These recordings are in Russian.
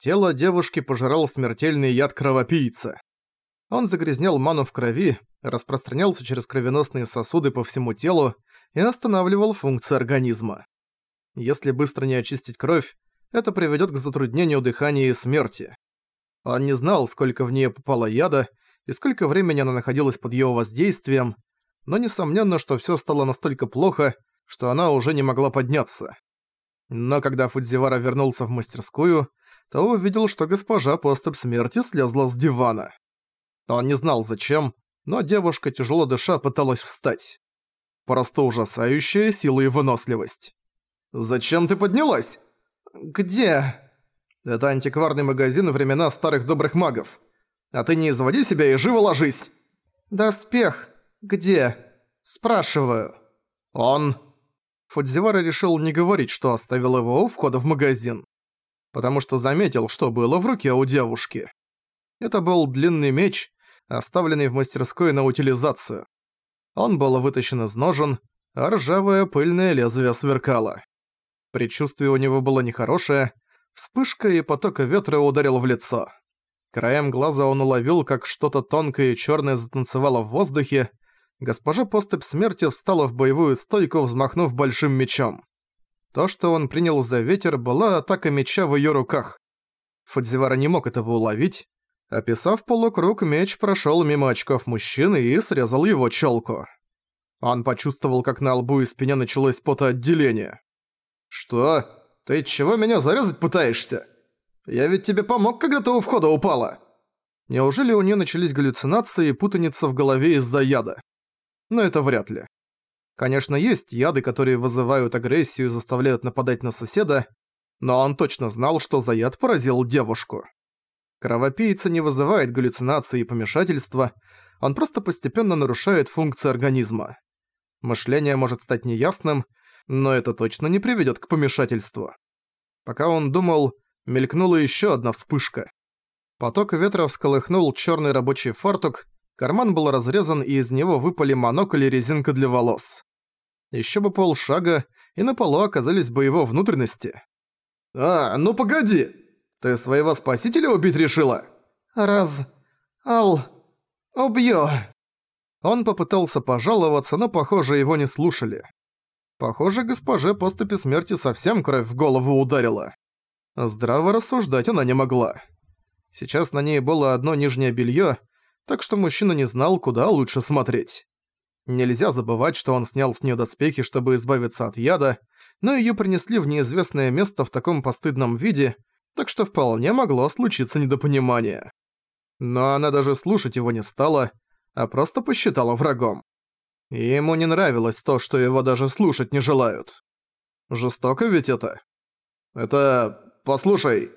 Тело девушки пожирал смертельный яд кровопийца. Он загрязнял ману в крови, распространялся через кровеносные сосуды по всему телу и останавливал функции организма. Если быстро не очистить кровь, это приведет к затруднению дыхания и смерти. Он не знал, сколько в нее попало яда и сколько времени она находилась под его воздействием, но несомненно, что всё стало настолько плохо, что она уже не могла подняться. Но когда Фудзивара вернулся в мастерскую, то увидел, что госпожа Поступь Смерти слезла с дивана. Он не знал зачем, но девушка, тяжело дыша, пыталась встать. Просто ужасающая сила и выносливость. «Зачем ты поднялась?» «Где?» «Это антикварный магазин времена старых добрых магов. А ты не изводи себя и живо ложись!» «Доспех. Где?» «Спрашиваю». «Он...» Фудзивара решил не говорить, что оставил его у входа в магазин, потому что заметил, что было в руке у девушки. Это был длинный меч, оставленный в мастерской на утилизацию. Он был вытащен из ножен, а ржавое пыльное лезвие сверкало. Предчувствие у него было нехорошее, вспышка и поток ветра ударил в лицо. Краем глаза он уловил, как что-то тонкое и чёрное затанцевало в воздухе. Госпожа Поступь Смерти встала в боевую стойку, взмахнув большим мечом. То, что он принял за ветер, была атака меча в её руках. Фудзивара не мог этого уловить. Описав полукруг, меч прошёл мимо очков мужчины и срезал его чёлку. Он почувствовал, как на лбу и спине началось потоотделение. «Что? Ты чего меня зарезать пытаешься? Я ведь тебе помог, когда ты у входа упала!» Неужели у неё начались галлюцинации и путаница в голове из-за яда? Но это вряд ли. Конечно, есть яды, которые вызывают агрессию и заставляют нападать на соседа, но он точно знал, что за яд поразил девушку. Кровопийца не вызывает галлюцинации и помешательства, он просто постепенно нарушает функции организма. Мышление может стать неясным, но это точно не приведёт к помешательству. Пока он думал, мелькнула ещё одна вспышка. Поток ветра всколыхнул чёрный рабочий фартук, карман был разрезан, и из него выпали монокль и резинка для волос. Ещё бы полшага, и на полу оказались бы его внутренности. «А, ну погоди! Ты своего спасителя убить решила?» Убью!» Он попытался пожаловаться, но, похоже, его не слушали. Похоже, госпоже Поступи Смерти совсем кровь в голову ударила. Здраво рассуждать она не могла. Сейчас на ней было одно нижнее белье, так что мужчина не знал, куда лучше смотреть. Нельзя забывать, что он снял с нее доспехи, чтобы избавиться от яда, но ее принесли в неизвестное место в таком постыдном виде, так что вполне могло случиться недопонимание. Но она даже слушать его не стала, а просто посчитала врагом. И ему не нравилось то, что его даже слушать не желают. Жестоко ведь это? Послушай.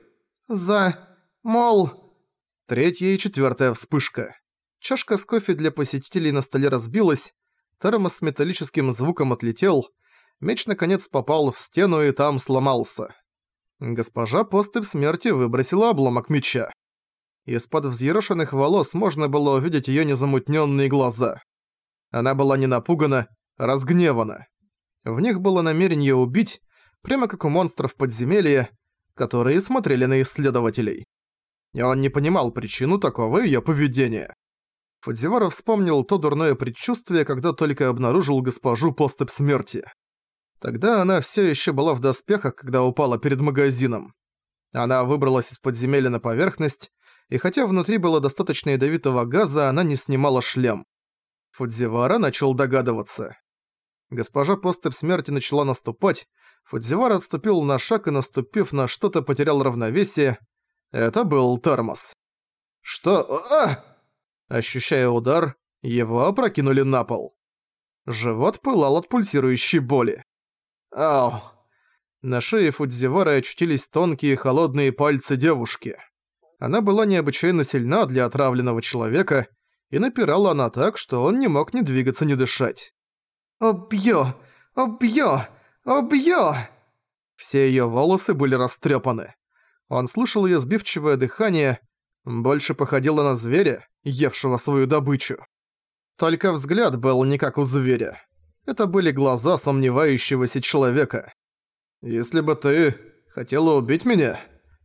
Третья и четвёртая вспышка. Чашка с кофе для посетителей на столе разбилась, термос с металлическим звуком отлетел, меч наконец попал в стену и там сломался. Госпожа Поступь Смерти выбросила обломок меча. Из-под взъерошенных волос можно было увидеть её незамутнённые глаза. Она была не напугана, а разгневана. В них было намерение убить, прямо как у монстров подземелья, которые смотрели на исследователей. И он не понимал причину такого её поведения. Фудзивара вспомнил то дурное предчувствие, когда только обнаружил госпожу Поступь Смерти. Тогда она всё ещё была в доспехах, когда упала перед магазином. Она выбралась из подземелья на поверхность, и хотя внутри было достаточно ядовитого газа, она не снимала шлем. Фудзивара начал догадываться. Госпожа Поступь Смерти начала наступать, Фудзивара отступил на шаг и, наступив на что-то, потерял равновесие. Это был тормоз. «Что? Ощущая удар, его опрокинули на пол. Живот пылал от пульсирующей боли. «Ау!» На шее Фудзивара очутились тонкие холодные пальцы девушки. Она была необычайно сильна для отравленного человека, и напирала она так, что он не мог ни двигаться, ни дышать. «Убью! Убью! Убью!» Все её волосы были растрёпаны. Он слышал её сбивчивое дыхание, больше походило на зверя, евшего свою добычу. Только взгляд был не как у зверя. Это были глаза сомневающегося человека. «Если бы ты хотела убить меня,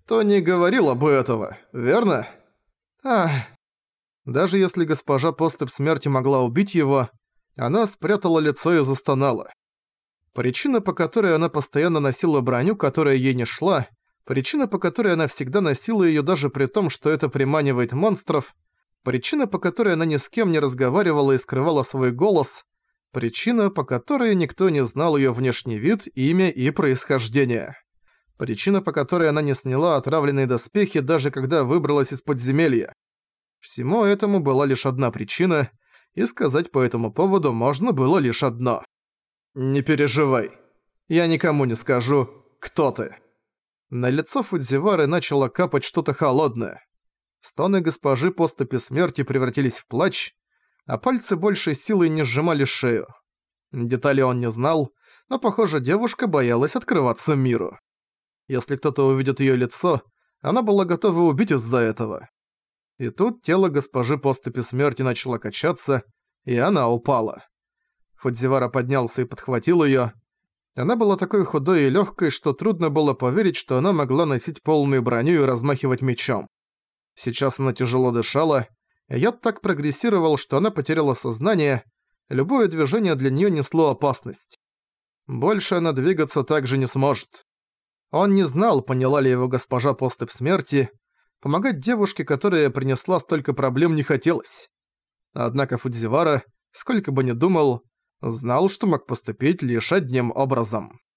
то не говорила бы этого, верно? Ах. Даже если госпожа Поступь Смерти могла убить его, она спрятала лицо и застонала. Причина, по которой она постоянно носила броню, которая ей не шла, причина, по которой она всегда носила её даже при том, что это приманивает монстров, причина, по которой она ни с кем не разговаривала и скрывала свой голос, причина, по которой никто не знал её внешний вид, имя и происхождение. Причина, по которой она не сняла отравленные доспехи, даже когда выбралась из подземелья. Всему этому была лишь одна причина, и сказать по этому поводу можно было лишь одно. «Не переживай. Я никому не скажу, кто ты». На лицо Фудзивары начало капать что-то холодное. Стоны госпожи Поступи Смерти превратились в плач, а пальцы большей силой не сжимали шею. Деталей он не знал, но, похоже, девушка боялась открываться миру. Если кто-то увидит её лицо, она была готова убить из-за этого. И тут тело госпожи Поступи Смерти начало качаться, и она упала. Фудзивара поднялся и подхватил её. Она была такой худой и лёгкой, что трудно было поверить, что она могла носить полную броню и размахивать мечом. Сейчас она тяжело дышала, яд так прогрессировал, что она потеряла сознание, любое движение для неё несло опасность. Больше она двигаться также не сможет. Он не знал, поняла ли его госпожа Поступь Смерти. Помогать девушке, которая принесла столько проблем, не хотелось. Однако Фудзивара, сколько бы ни думал, знал, что мог поступить лишь одним образом.